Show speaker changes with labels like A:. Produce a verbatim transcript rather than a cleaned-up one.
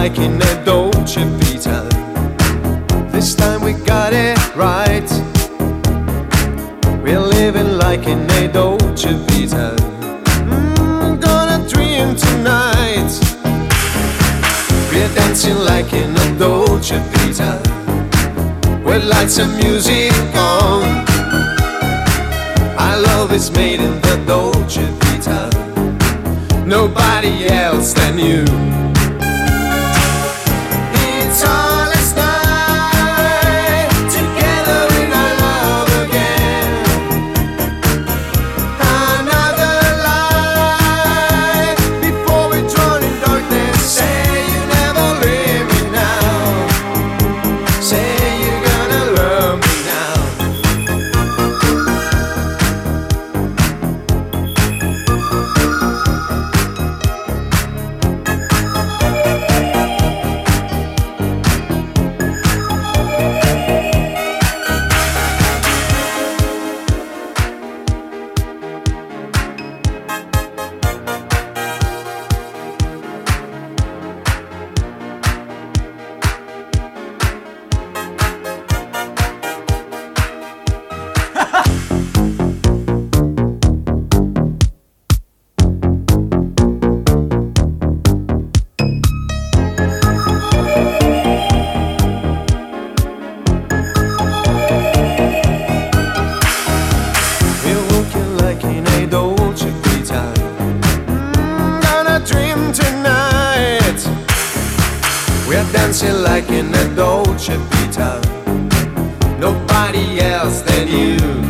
A: like in a Dolce Vita. This time we got it right. We're living like in a Dolce Vita. Mm, gonna dream tonight. We're dancing like in a Dolce Vita, with lights and music on. Our love is made in the Dolce Vita, nobody else than you. It's our last night together in our love again. Another life before we drown in darkness. Say you never leave me now. Say you're gonna love me now. We're dancing like in a Dolce Vita, nobody else than you.